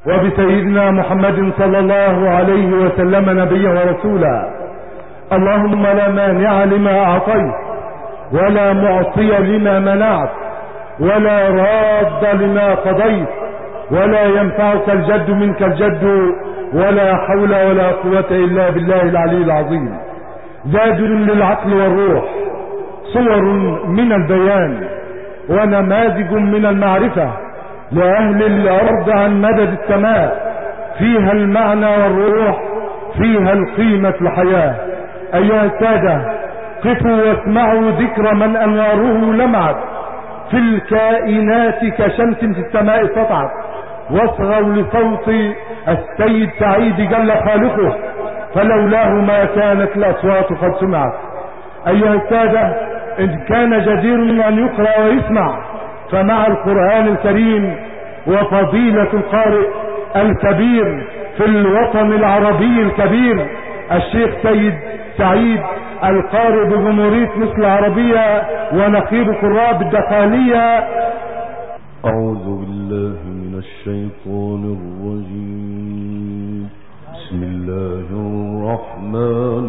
وبسيدنا محمد صلى الله عليه وسلم نبيا ورسولا. اللهم لا مانع لما أعطيت ولا معطي لما منعت ولا راد لما قضيت ولا ينفعك الجد منك الجد ولا حول ولا قوة إلا بالله العلي العظيم. زاجر للعقل والروح، صور من البيان ونماذج من المعرفة لأهل الأرض عن مدد السماء، فيها المعنى والروح، فيها القيمة الحياة. أيها السادة، قفوا واسمعوا ذكر من أنواره لمعت في الكائنات كشمس في السماء سطعت، واصغوا لصوت السيد سعيد جل خالقه، فلولاه ما كانت الأصوات قد سمعت. أيها السادة، إن كان جدير أن يقرأ ويسمع فمع القرآن الكريم وفضيلة القارئ الكبير في الوطن العربي الكبير الشيخ سيد سعيد القارئ بجمهورية مصر العربية ونقيب قراء بالدقهلية. أعوذ بالله من الشيطان الرجيم. بسم الله الرحمن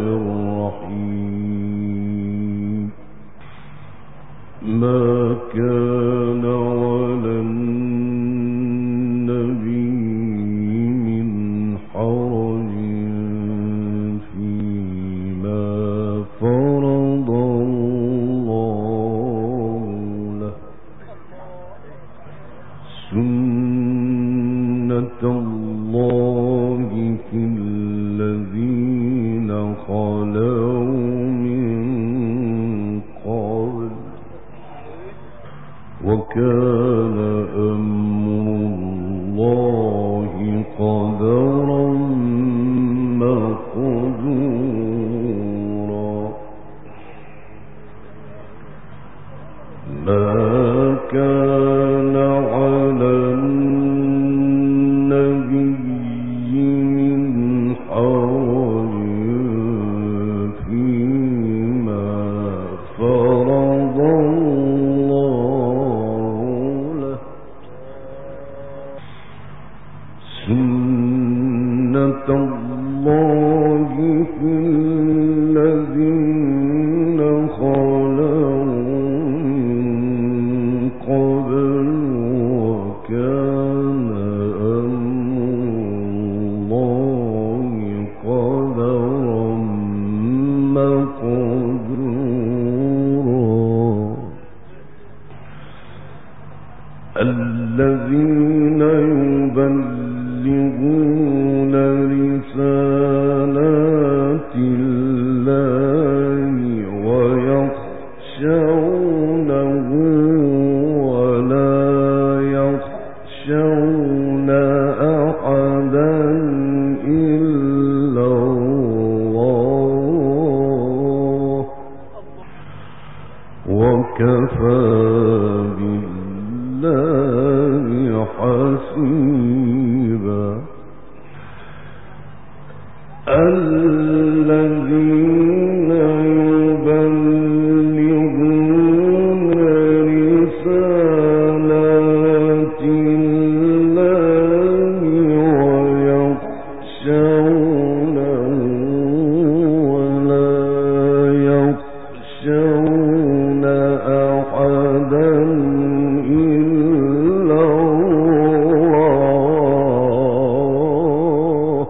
الرحيم. ما كان على النبي من حرج فيما فرض الله له، سنة الله في الذين خلوا من قبل، وكان أمر الله قدرا مقدورا. ما كان على النبي من حرج فيما فرض الله له، سنة الله في الذين خلوا من قبل، وكان أمر الله قدرا مقدورا. الذين يبلغون رسالات الله ويخشونه ولا يخشون أحدا إلا الله، وكفى بالله حسيبا. الذين يبلغون رسالات الله ويخشونه ولا يخشون أحدا إلا الله،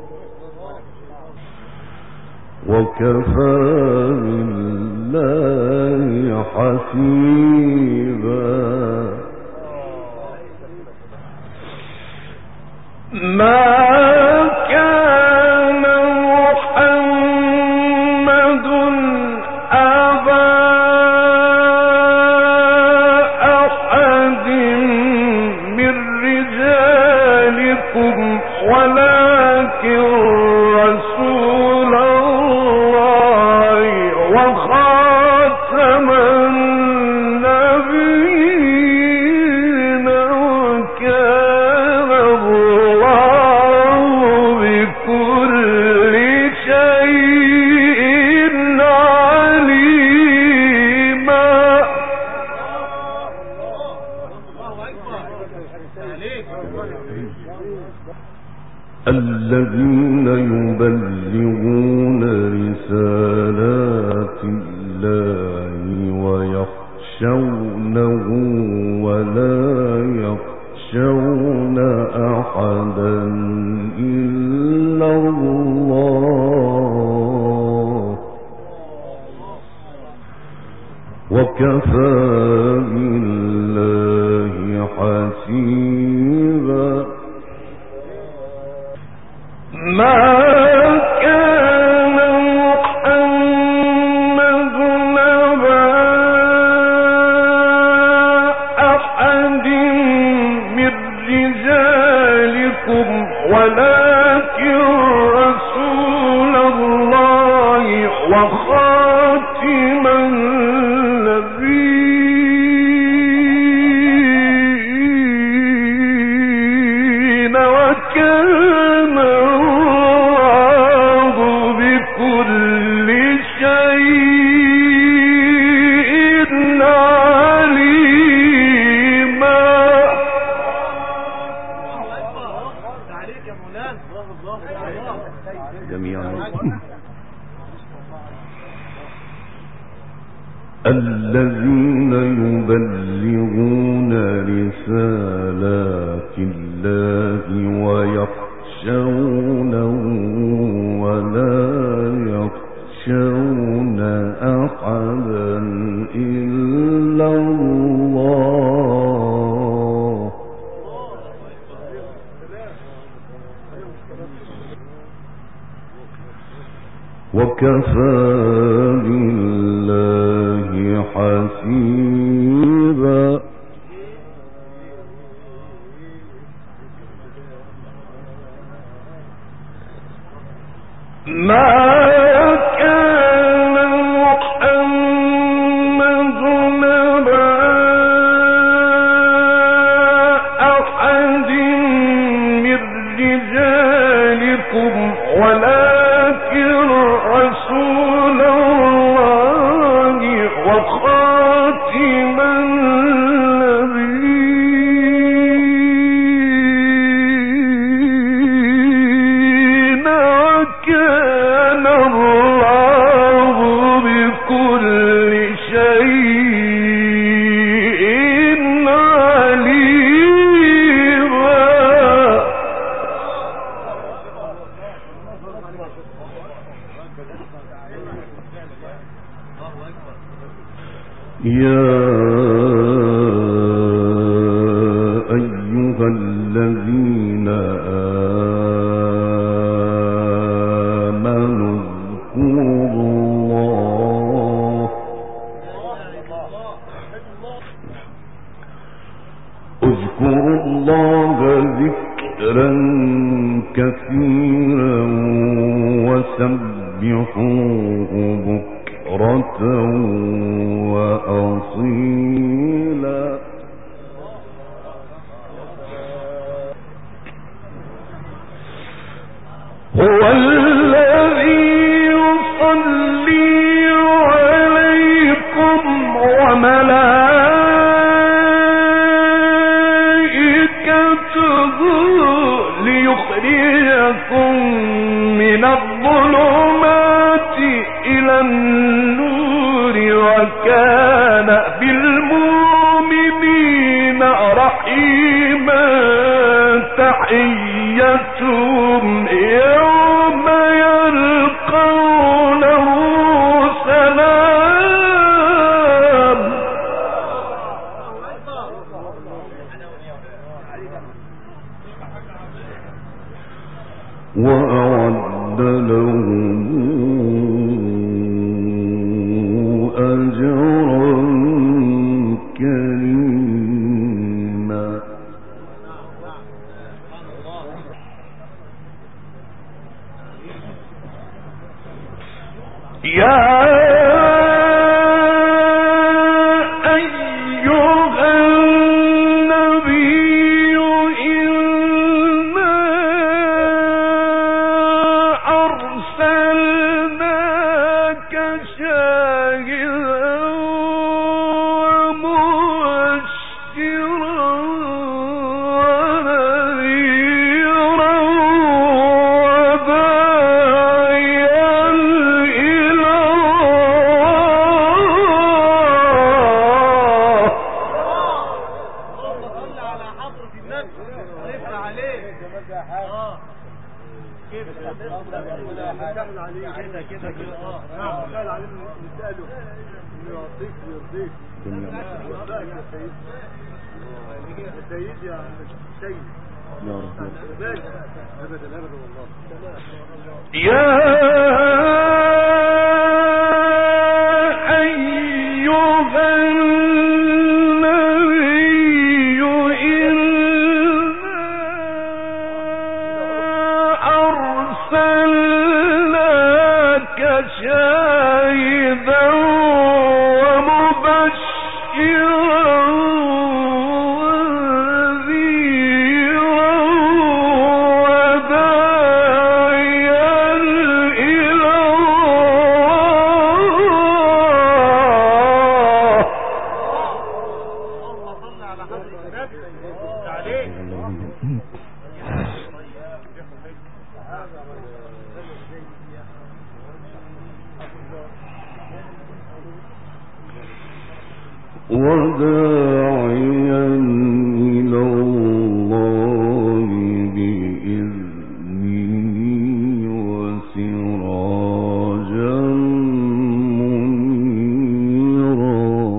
وكفى بالله حسيبا. ما كان محمد أبا أحد من رجالكم ولكن رسول الله وخاتم النبيين، وكان الله الذين يبلغون رسالات الله ويخشونه ولا يخشون أحدا إلا الله وكفى بالله حسيبا. ما كان محمد أبا أحد من رجالكم ولكن رسول الله وخاتم النبيين وكان الله بكل شيء عليما. عليك يا مولانا الله جميعا. الذين يبلغون رسالات الله ويخشونه ولا يخشون أحدا إلا الله وكفى بالله حسيبا. ما كان محمد أبا أحد من رجالكم ولكن رسول الله وخاتم النبيين وكان الله بكل شيء عليما. يا أيها الذين آمنوا اذكروا الله ذكرا كثيرا وسبحوه بكرة وأصيلا. هو الذي يصلي عليكم وملائكته ليخرجكم من الظلمات إلى النور وكان بالمؤمنين رحيما. تحيتهم يوم يلقونه سلام. وأعد لهم أجرا كريما. يا أيها النبي إنا أرسلناك شاهدا ومبشرا ونذيرا وداعيا إلى الله بإذنه وسراجا منيرا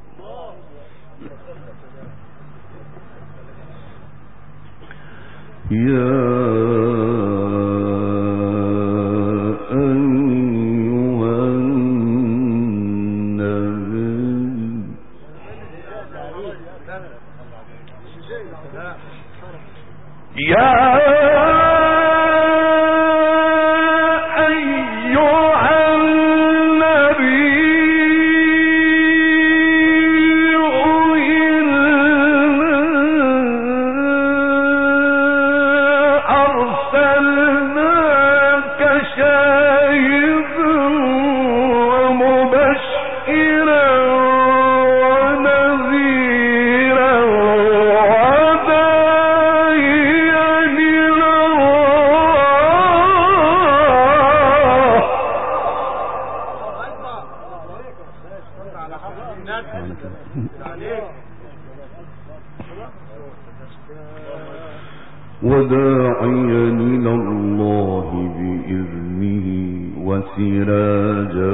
وداعيا إلى الله بإذنه وسراجا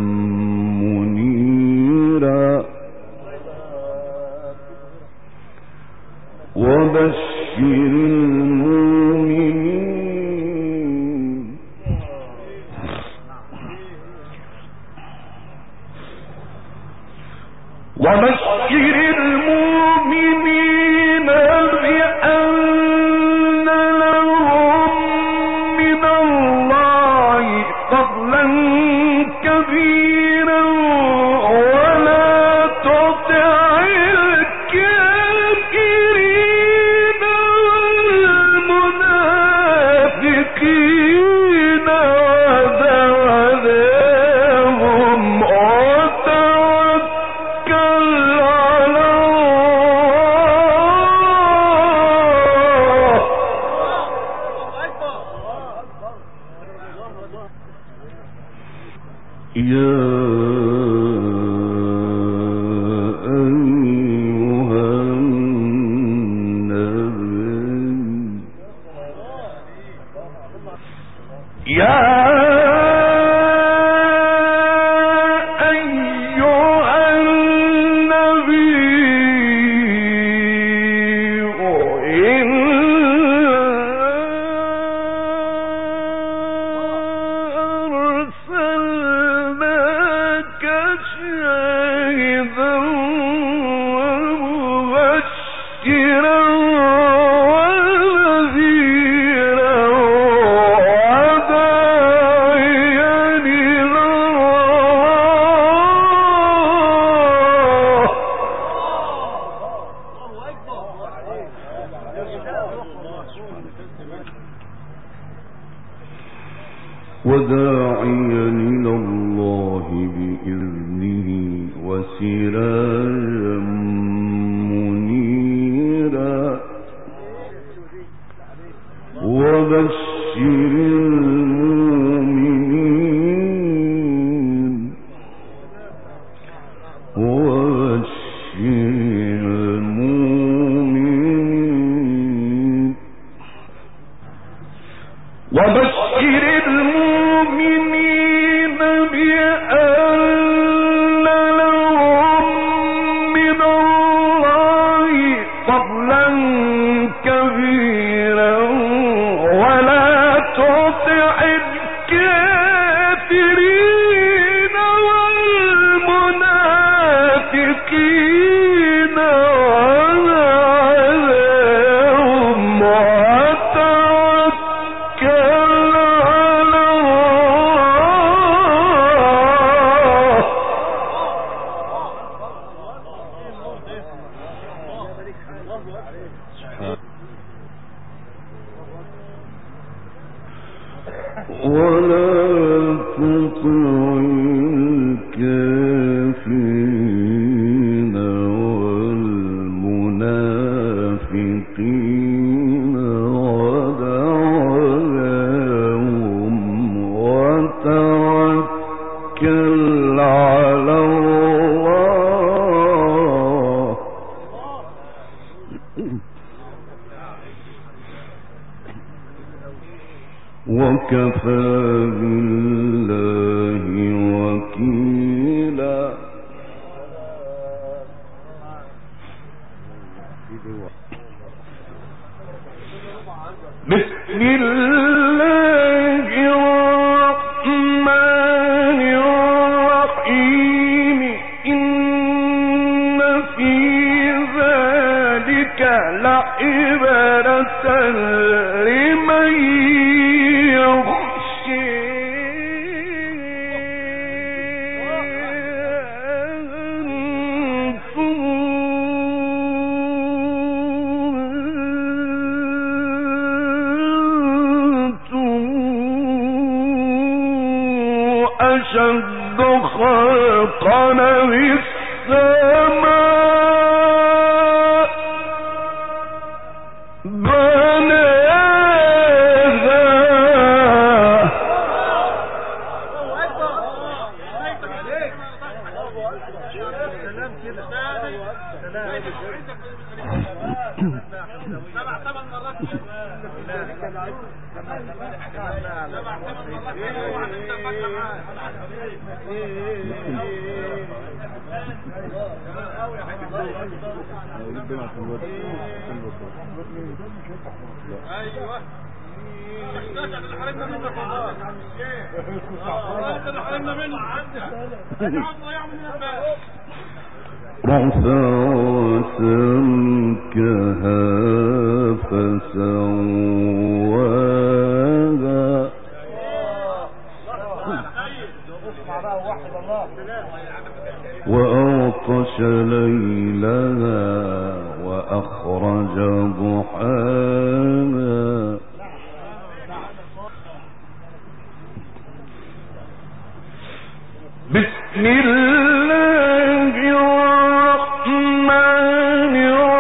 منيرا وبشر المؤمنين بأن لهم من الله فضلا كبيرا ولا تطع الكافرين والمنافقين ودعهم وتوكل على يا أيها النبي أرسلناك شاهدا ومبشرا ونذيرا وداعيا إلى الله بإذنه وسراجا منيرا وبشر المؤمنين وبشر المؤمنين بأن لهم من الله فضلا كبيرا ولا تطع الكافرين والمنافقين وعليهم وتوكل على ولا تطع الكافرين والمنافقين ودع لهم وتوكل على الله وكفى بالله وكيلا. بسم الله الرحمن الرحيم إن في ذلك لعبرة لمن أشد خلقا من السماء بناها ايوه احنا اللي حرمنا منك والله انت اللي حرمنا منك اقعد ضيع مننا الباب رفع سمكها فسواها وأغطش ليلها وأخرج ضحاها بسم الله الرحمن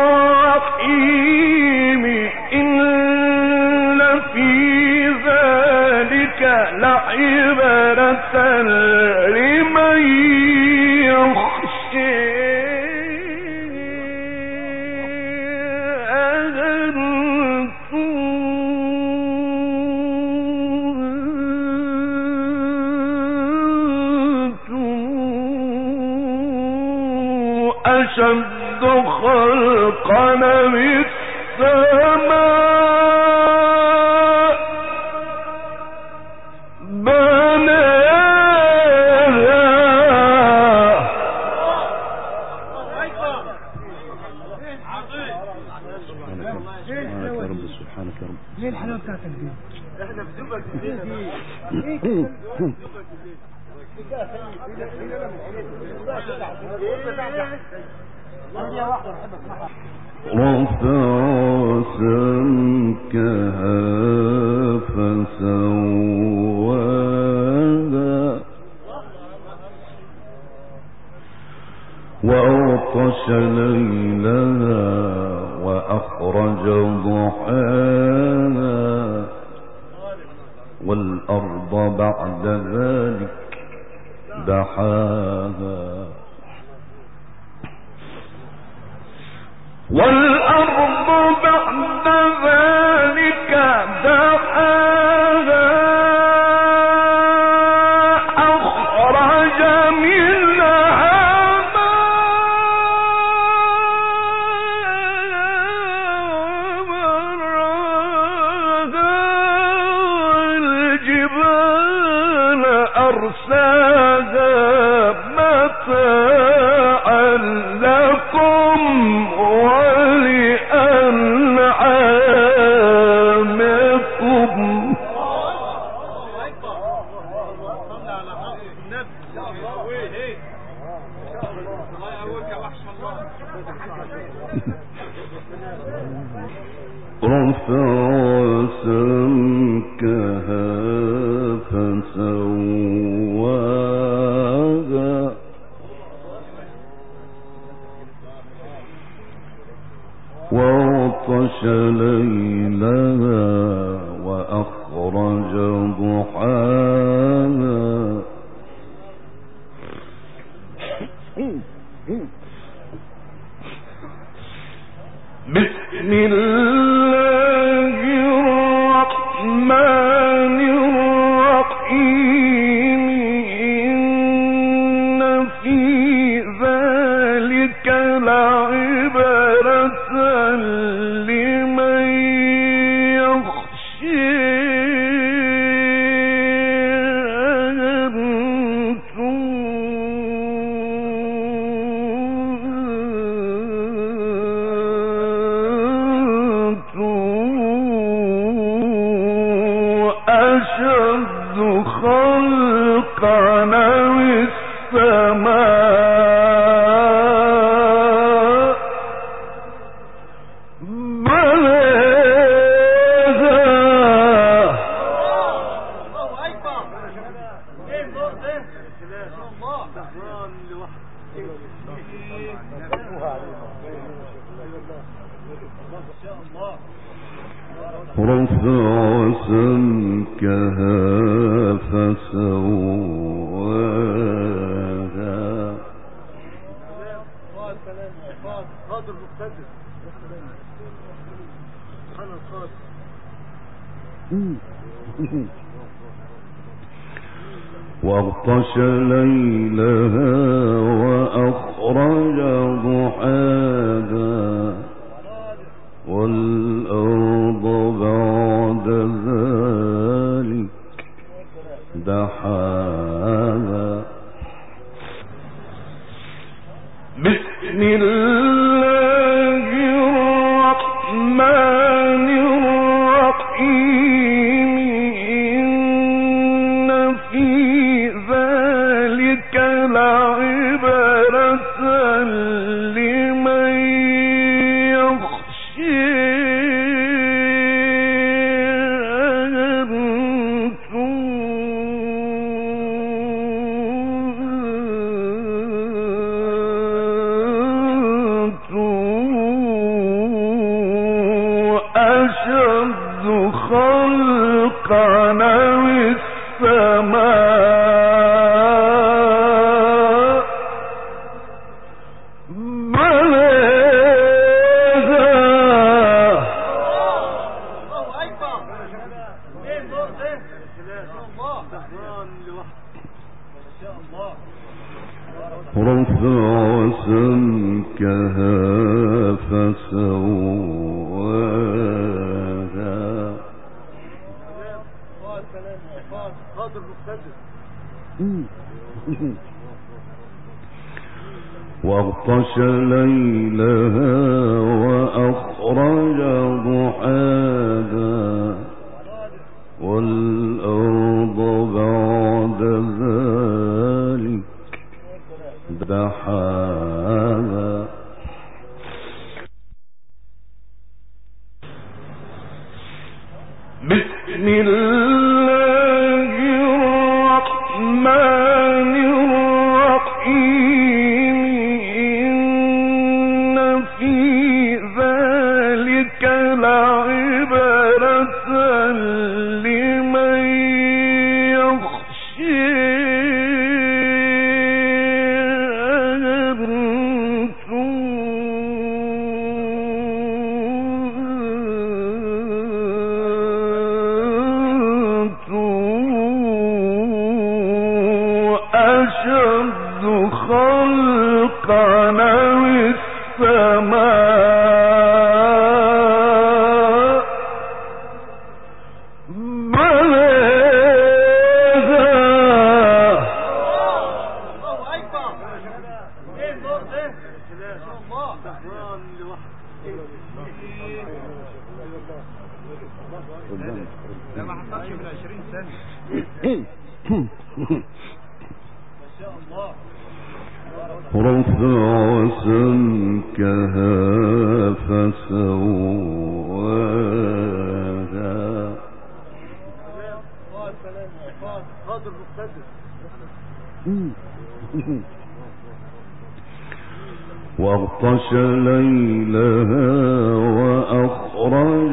الرحيم إن في ذلك لعبرة لمن يخشى أشد خلقا من السماء بناها سبحانك يا رب ليه الحلاوة بتاعتك دي؟ احنا بنبقى كتير رفع سمكها فسواها وأغطش ليلها وأخرج ضحاها والأرض بعد ذلك دحاها والأرض بعد ذلك دحاها ورفع سمكها فسواها قادر مقتدر سبحان القادر واغطش ليلها وأخرج ضحاها والأرض بعد ذلك دحاها بسم الله الرحمن الرحيم إن في ذلك لعبرة لمن رفع سمكها فسواها قادر مقتدر واغطش ليلها وأخرج ضحاها والأرض بعد ذلك دحاها بسم الله الرحمن الرحيم إن في ذلك لعبرة لمن رفع سمكها فسواها قادر مقتدر واغطش ليلها وأخرج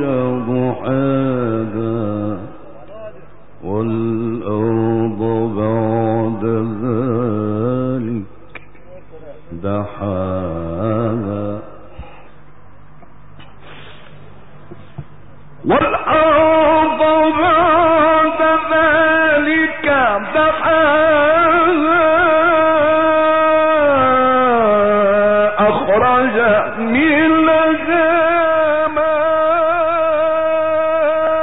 ضحاها والأرض بعد ذلك دحاها والأرض بعد ذلك دحاها أخرج منها ماءها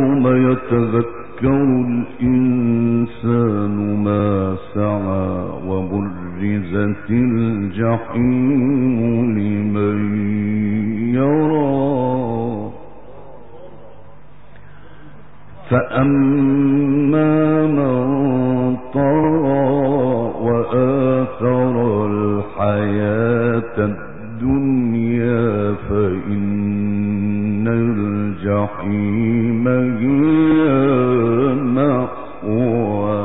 يوم يتذكر الإنسان ما سعى وبرزت الجحيم لمن يرى فأما من طغى وآثر الحياة الدنيا فإن الجحيم هي المأوى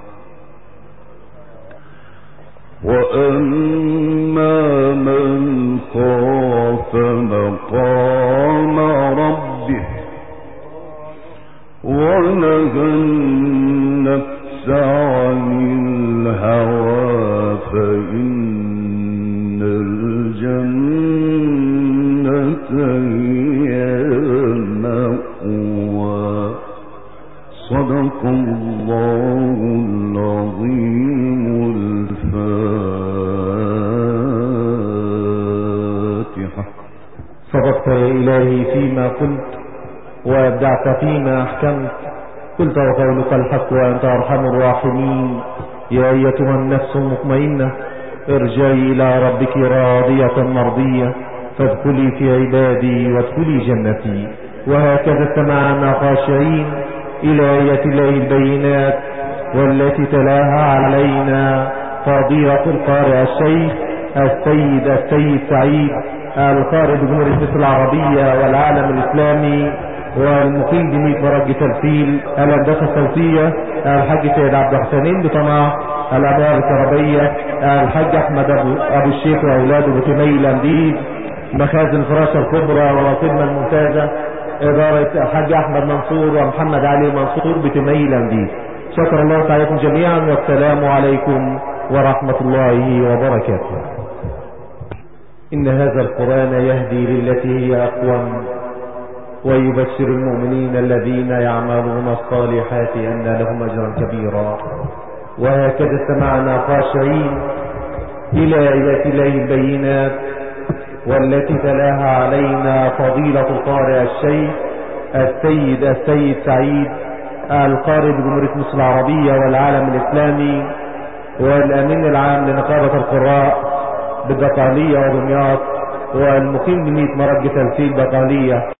وأما من خاف مقام ربه ونهى النفس عن الهوى فإن الجنة هي المأوى صدق الله العظيم الفاتحة. صدقت يا إلهي فيما قلت وابدعت فيما احكمت قلت وقولك الحق وانت ارحم الراحمين. يا ايتها النفس المطمئنة ارجعي الى ربك راضية مرضية فادخلي في عبادي وادخلي جنتي. وهكذا استمعنا خاشعين الى ايات الله البينات والتي تلاها علينا فضيلة القارئ الشيخ السيد سعيد القارئ بجمهورية مصر العربية والعالم الاسلامي والمقيم بميت مرج تمثيل الهندسة الصوتية الحاج سيد عبد الحسنين بطمع الأنوار الكهربية الحاج أحمد أبو الشيخ وأولاده بتمي الأنديز مخازن الفراشة الكبرى والخدمة الممتازة إدارة الحاج أحمد منصور ومحمد علي منصور بتمي الأنديز. شكر الله سعيكم جميعا والسلام عليكم ورحمة الله وبركاته. إن هذا القرآن يهدي للتي هي أقوم ويبشر المؤمنين الذين يعملون الصالحات أن لهم أجرا كبيرا. وهكذا استمعنا خاشعين إلى آيات الله البينات والتي تلاها علينا فضيلة القارئ الشيخ السيد سعيد القارئ بجمهورية مصر العربية والعالم الإسلامي والأمين العام لنقابة القراء بالبقالية ودمياط والمقيم بميت مرج تمثيل بقالية.